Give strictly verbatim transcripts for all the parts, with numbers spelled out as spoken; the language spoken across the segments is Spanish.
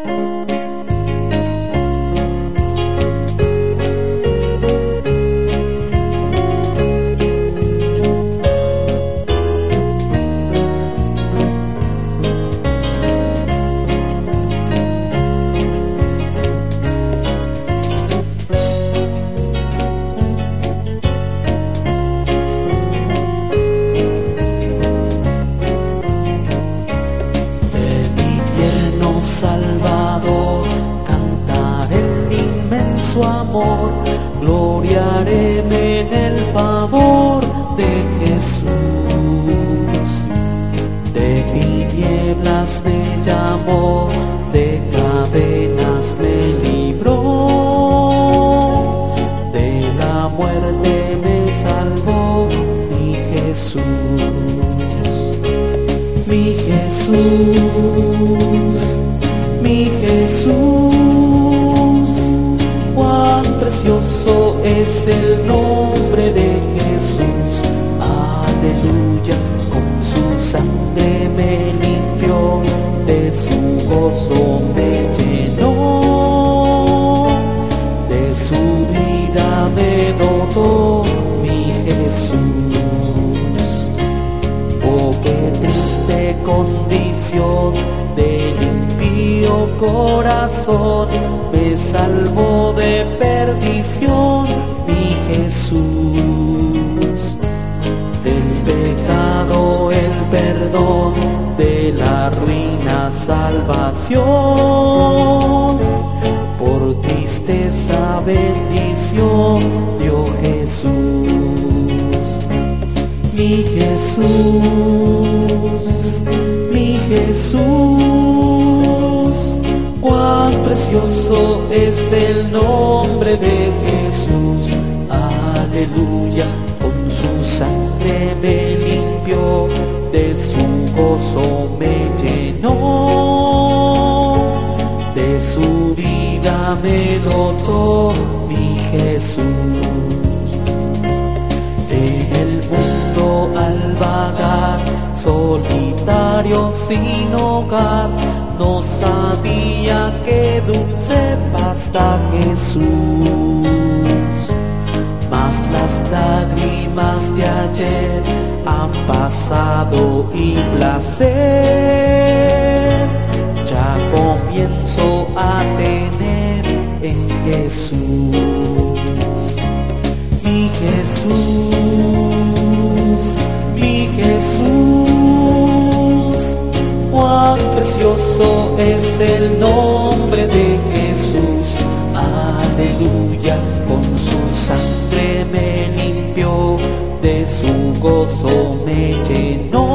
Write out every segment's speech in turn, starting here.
Salvador, cantaré el inmenso amor, gloriaréme en el favor de Jesús. De tinieblas me llamó, de cadenas me libró, de la muerte me salvó mi Jesús, mi Jesús. Mi Jesús, cuán precioso es el nombre de Jesús. Aleluya, con su sangre me limpió, de su gozo me llenó, de su vida me dotó mi Jesús. Oh, qué triste condición del impío corazón, me salvó de perdición mi Jesús. Del pecado el perdón, de la ruina salvación, por tristeza bendición dio Jesús. Mi Jesús, mi Jesús, cuán precioso es el nombre de Jesús. Aleluya, con su sangre me limpió, de su gozo me llenó, de su vida me dotó mi Jesús. En el mundo al vagar, solitario sin hogar, no sabía qué dulce paz da Jesús. Mas las lágrimas de ayer han pasado y placer ya comienzo a tener en Jesús. Mi Jesús, mi Jesús, cuán precioso es el nombre de Jesús. Aleluya, con su sangre me limpió, de su gozo me llenó,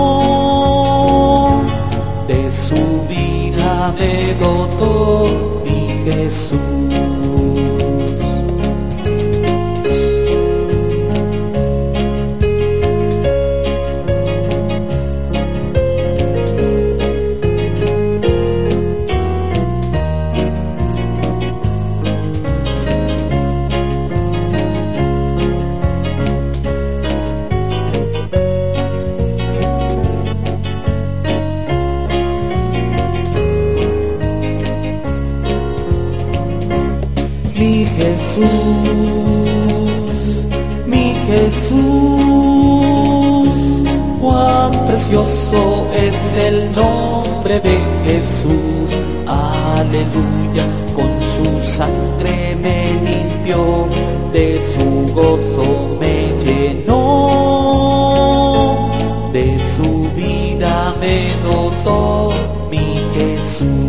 de su vida me dotó mi Jesús. Mi Jesús, mi Jesús, cuán precioso es el nombre de Jesús. Aleluya, con su sangre me limpió, de su gozo me llenó, de su vida me dotó mi Jesús.